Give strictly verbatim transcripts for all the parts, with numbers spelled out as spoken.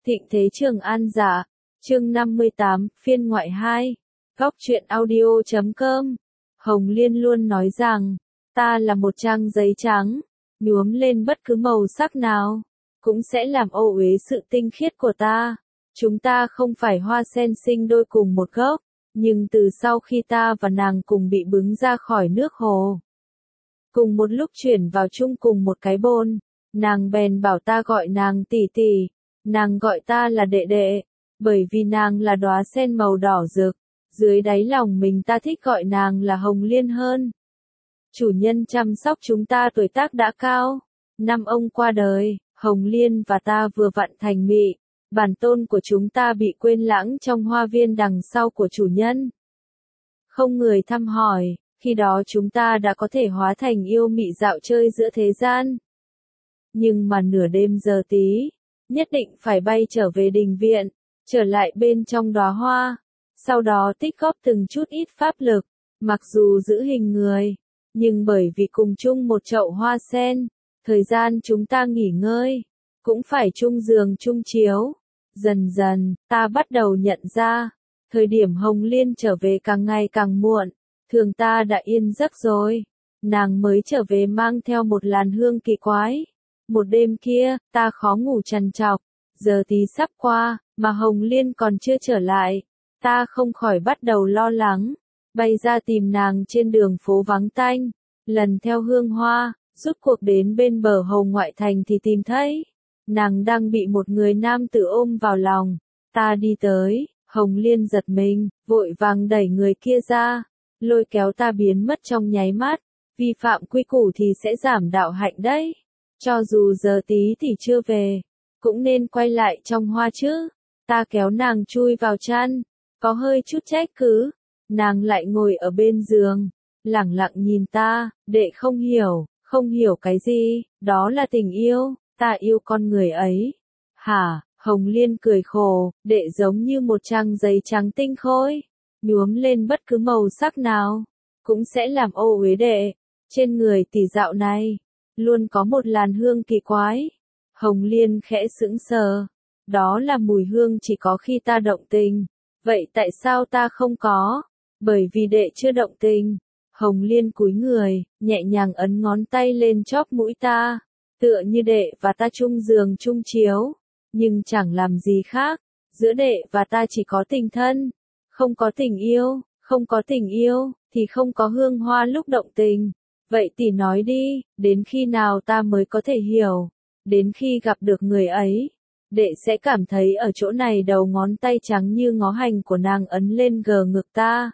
Thịnh Thế Trường An giả, chương năm mươi tám, phiên ngoại hai, góc truyện audio chấm com. Hồng Liên luôn nói rằng, ta là một trang giấy trắng, nhuốm lên bất cứ màu sắc nào, cũng sẽ làm ô uế sự tinh khiết của ta. Chúng ta không phải hoa sen sinh đôi cùng một gốc, nhưng từ sau khi ta và nàng cùng bị bứng ra khỏi nước hồ, cùng một lúc chuyển vào chung cùng một cái bồn, nàng bèn bảo ta gọi nàng tỷ tỷ, nàng gọi ta là đệ đệ, bởi vì nàng là đóa sen màu đỏ rực, dưới đáy lòng mình ta thích gọi nàng là Hồng Liên hơn. Chủ nhân chăm sóc chúng ta tuổi tác đã cao, năm ông qua đời, Hồng Liên và ta vừa vặn thành mị, bản tôn của chúng ta bị quên lãng trong hoa viên đằng sau của chủ nhân. Không người thăm hỏi, khi đó chúng ta đã có thể hóa thành yêu mị dạo chơi giữa thế gian. Nhưng mà nửa đêm giờ tí, nhất định phải bay trở về đình viện, trở lại bên trong đóa hoa, sau đó tích góp từng chút ít pháp lực, mặc dù giữ hình người, nhưng bởi vì cùng chung một chậu hoa sen, thời gian chúng ta nghỉ ngơi, cũng phải chung giường chung chiếu. Dần dần, ta bắt đầu nhận ra, thời điểm Hồng Liên trở về càng ngày càng muộn, thường ta đã yên giấc rồi, nàng mới trở về mang theo một làn hương kỳ quái. Một đêm kia, ta khó ngủ trằn trọc, giờ tí sắp qua, mà Hồng Liên còn chưa trở lại, ta không khỏi bắt đầu lo lắng, bay ra tìm nàng trên đường phố vắng tanh, lần theo hương hoa, rút cuộc đến bên bờ hồ ngoại thành thì tìm thấy, nàng đang bị một người nam tử ôm vào lòng, ta đi tới, Hồng Liên giật mình, vội vàng đẩy người kia ra, lôi kéo ta biến mất trong nháy mắt, vi phạm quy củ thì sẽ giảm đạo hạnh đấy. Cho dù giờ tí thì chưa về, cũng nên quay lại trong hoa chứ. Ta kéo nàng chui vào chăn, có hơi chút trách cứ. Nàng lại ngồi ở bên giường, lẳng lặng nhìn ta, đệ không hiểu, không hiểu cái gì, đó là tình yêu, ta yêu con người ấy. Hả, Hồng Liên cười khổ, đệ giống như một trang giấy trắng tinh khôi, nhuốm lên bất cứ màu sắc nào, cũng sẽ làm ô uế đệ. Trên người tỷ dạo này, luôn có một làn hương kỳ quái. Hồng Liên khẽ sững sờ. Đó là mùi hương chỉ có khi ta động tình. Vậy tại sao ta không có? Bởi vì đệ chưa động tình. Hồng Liên cúi người, nhẹ nhàng ấn ngón tay lên chóp mũi ta. Tựa như đệ và ta chung giường chung chiếu. Nhưng chẳng làm gì khác. Giữa đệ và ta chỉ có tình thân. Không có tình yêu, không có tình yêu, thì không có hương hoa lúc động tình. Vậy tỷ nói đi, đến khi nào ta mới có thể hiểu? Đến khi gặp được người ấy, đệ sẽ cảm thấy ở chỗ này đầu ngón tay trắng như ngó hành của nàng ấn lên gờ ngực ta.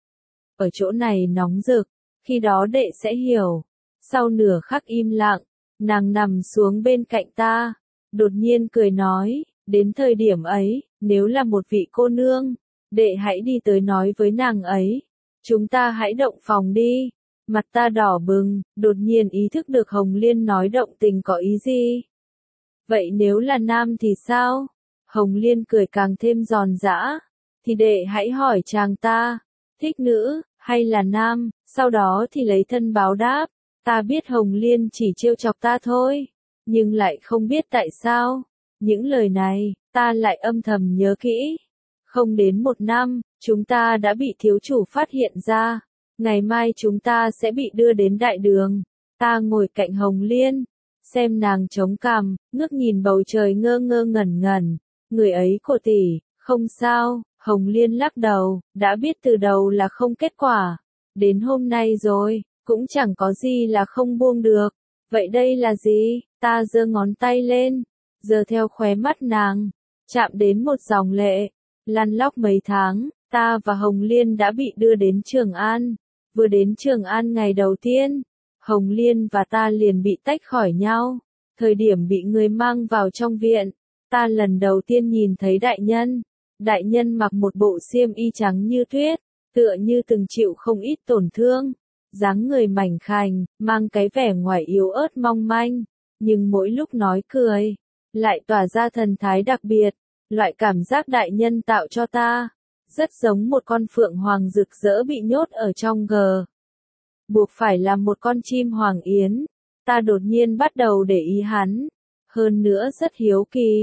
Ở chỗ này nóng rực, khi đó đệ sẽ hiểu. Sau nửa khắc im lặng, nàng nằm xuống bên cạnh ta, đột nhiên cười nói, đến thời điểm ấy, nếu là một vị cô nương, đệ hãy đi tới nói với nàng ấy, chúng ta hãy động phòng đi. Mặt ta đỏ bừng, đột nhiên ý thức được Hồng Liên nói động tình có ý gì. Vậy nếu là nam thì sao? Hồng Liên cười càng thêm giòn giã. Thì đệ hãy hỏi chàng ta, thích nữ, hay là nam, sau đó thì lấy thân báo đáp. Ta biết Hồng Liên chỉ trêu chọc ta thôi, nhưng lại không biết tại sao. Những lời này, ta lại âm thầm nhớ kỹ. Không đến một năm, chúng ta đã bị thiếu chủ phát hiện ra. Ngày mai chúng ta sẽ bị đưa đến đại đường. Ta ngồi cạnh Hồng Liên, xem nàng chống cằm, ngước nhìn bầu trời ngơ ngơ ngẩn ngẩn. Người ấy của tỷ, không sao. Hồng Liên lắc đầu, đã biết từ đầu là không kết quả. Đến hôm nay rồi, cũng chẳng có gì là không buông được. Vậy đây là gì? Ta giơ ngón tay lên, giơ theo khóe mắt nàng, chạm đến một dòng lệ. Lăn lóc mấy tháng, ta và Hồng Liên đã bị đưa đến Trường An. Vừa đến Trường An ngày đầu tiên, Hồng Liên và ta liền bị tách khỏi nhau. Thời điểm bị người mang vào trong viện, ta lần đầu tiên nhìn thấy đại nhân. Đại nhân mặc một bộ xiêm y trắng như tuyết, tựa như từng chịu không ít tổn thương. Dáng người mảnh khảnh, mang cái vẻ ngoài yếu ớt mong manh, nhưng mỗi lúc nói cười, lại tỏa ra thần thái đặc biệt. Loại cảm giác đại nhân tạo cho ta, rất giống một con phượng hoàng rực rỡ bị nhốt ở trong gờ. Buộc phải làm một con chim hoàng yến. Ta đột nhiên bắt đầu để ý hắn. Hơn nữa rất hiếu kỳ.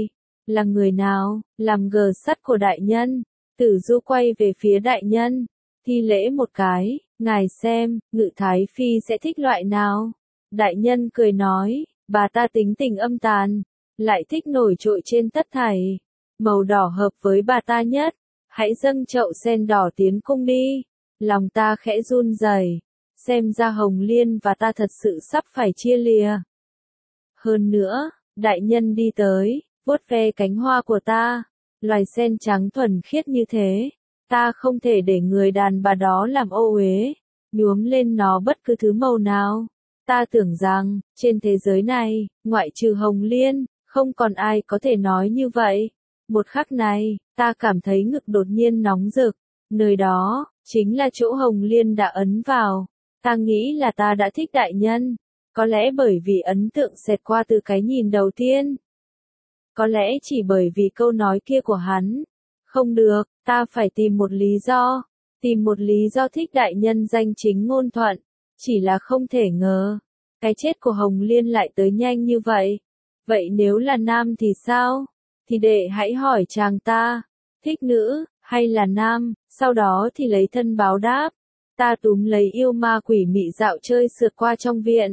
là người nào, làm gờ sắt của đại nhân. Tử Du quay về phía đại nhân, thi lễ một cái, ngài xem, Ngự Thái Phi sẽ thích loại nào. Đại nhân cười nói, bà ta tính tình âm tàn, lại thích nổi trội trên tất thảy. Màu đỏ hợp với bà ta nhất, hãy dâng chậu sen đỏ tiến cung đi. Lòng ta khẽ run rẩy, xem ra Hồng Liên và ta thật sự sắp phải chia lìa. Hơn nữa, đại nhân đi tới, vuốt ve cánh hoa của ta, loài sen trắng thuần khiết như thế, ta không thể để người đàn bà đó làm ô uế, nhuốm lên nó bất cứ thứ màu nào. Ta tưởng rằng, trên thế giới này, ngoại trừ Hồng Liên, không còn ai có thể nói như vậy. Một khắc này, ta cảm thấy ngực đột nhiên nóng rực, nơi đó, chính là chỗ Hồng Liên đã ấn vào. Ta nghĩ là ta đã thích đại nhân, có lẽ bởi vì ấn tượng xẹt qua từ cái nhìn đầu tiên. Có lẽ chỉ bởi vì câu nói kia của hắn. Không được, ta phải tìm một lý do, tìm một lý do thích đại nhân danh chính ngôn thuận. Chỉ là không thể ngờ, cái chết của Hồng Liên lại tới nhanh như vậy. Vậy nếu là nam thì sao? Thì đệ hãy hỏi chàng ta, thích nữ, hay là nam, sau đó thì lấy thân báo đáp. Ta túm lấy yêu ma quỷ mị dạo chơi sượt qua trong viện.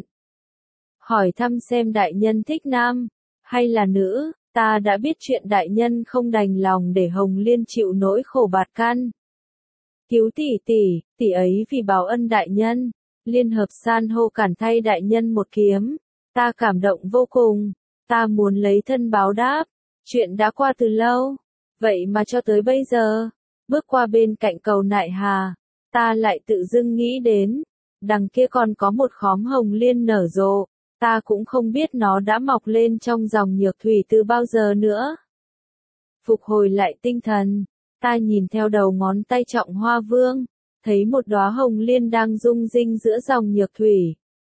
Hỏi thăm xem đại nhân thích nam, hay là nữ, ta đã biết chuyện đại nhân không đành lòng để Hồng Liên chịu nỗi khổ bạt căn. Cứu tỷ tỷ, tỷ ấy vì báo ân đại nhân, liên hợp san hô cản thay đại nhân một kiếm. Ta cảm động vô cùng, ta muốn lấy thân báo đáp, chuyện đã qua từ lâu, vậy mà cho tới bây giờ, bước qua bên cạnh cầu Nại Hà, ta lại tự dưng nghĩ đến, đằng kia còn có một khóm hồng liên nở rộ, ta cũng không biết nó đã mọc lên trong dòng nhược thủy từ bao giờ nữa. Phục hồi lại tinh thần, ta nhìn theo đầu ngón tay Trọng Hoa Vương, thấy một đóa hồng liên đang rung rinh giữa dòng nhược thủy.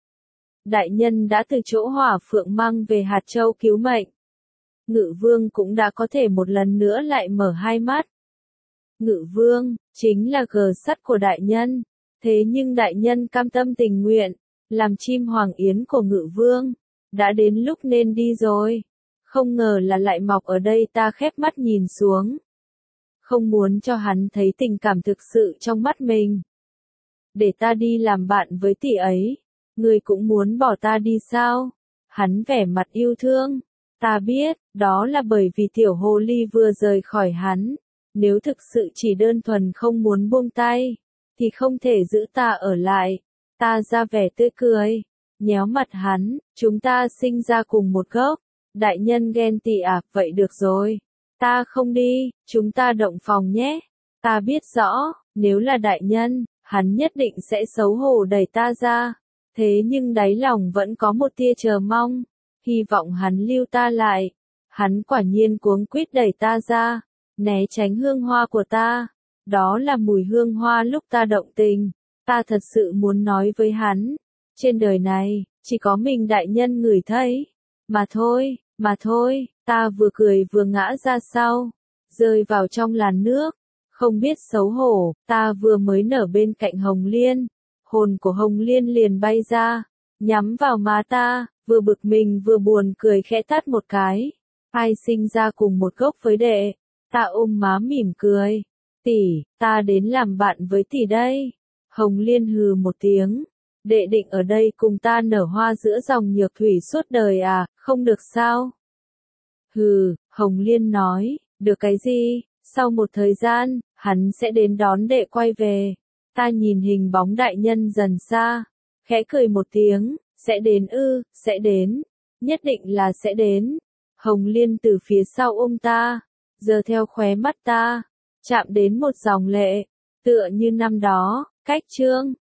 Đại nhân đã từ chỗ Hỏa Phượng mang về Hạt Châu cứu mệnh. Ngự Vương cũng đã có thể một lần nữa lại mở hai mắt. Ngự Vương, chính là gờ sắt của đại nhân, thế nhưng đại nhân cam tâm tình nguyện, làm chim hoàng yến của Ngự Vương, đã đến lúc nên đi rồi. Không ngờ là lại mọc ở đây. Ta khép mắt nhìn xuống, không muốn cho hắn thấy tình cảm thực sự trong mắt mình. Để ta đi làm bạn với tỷ ấy, người cũng muốn bỏ ta đi sao? Hắn vẻ mặt yêu thương. Ta biết, đó là bởi vì tiểu hồ ly vừa rời khỏi hắn. Nếu thực sự chỉ đơn thuần không muốn buông tay, thì không thể giữ ta ở lại. Ta ra vẻ tươi cười, nhéo mặt hắn, chúng ta sinh ra cùng một gốc. Đại nhân ghen tị à, vậy được rồi. Ta không đi, chúng ta động phòng nhé. Ta biết rõ, nếu là đại nhân, hắn nhất định sẽ xấu hổ đẩy ta ra. Thế nhưng đáy lòng vẫn có một tia chờ mong, hy vọng hắn lưu ta lại. Hắn quả nhiên cuống quýt đẩy ta ra, né tránh hương hoa của ta. Đó là mùi hương hoa lúc ta động tình. Ta thật sự muốn nói với hắn, trên đời này, chỉ có mình đại nhân ngửi thấy. Mà thôi, mà thôi, ta vừa cười vừa ngã ra sau, rơi vào trong làn nước. Không biết xấu hổ, ta vừa mới nở bên cạnh Hồng Liên. Hồn của Hồng Liên liền bay ra, nhắm vào má ta, vừa bực mình vừa buồn cười khẽ tát một cái. Ai sinh ra cùng một gốc với đệ? Ta ôm má mỉm cười. Tỷ, ta đến làm bạn với tỷ đây. Hồng Liên hừ một tiếng. Đệ định ở đây cùng ta nở hoa giữa dòng nhược thủy suốt đời à, không được sao? Hừ, Hồng Liên nói, được cái gì? Sau một thời gian, hắn sẽ đến đón đệ quay về. Ta nhìn hình bóng đại nhân dần xa, khẽ cười một tiếng, sẽ đến ư, sẽ đến, nhất định là sẽ đến. Hồng Liên từ phía sau ôm ta, giơ theo khóe mắt ta, chạm đến một dòng lệ, tựa như năm đó, cách chương.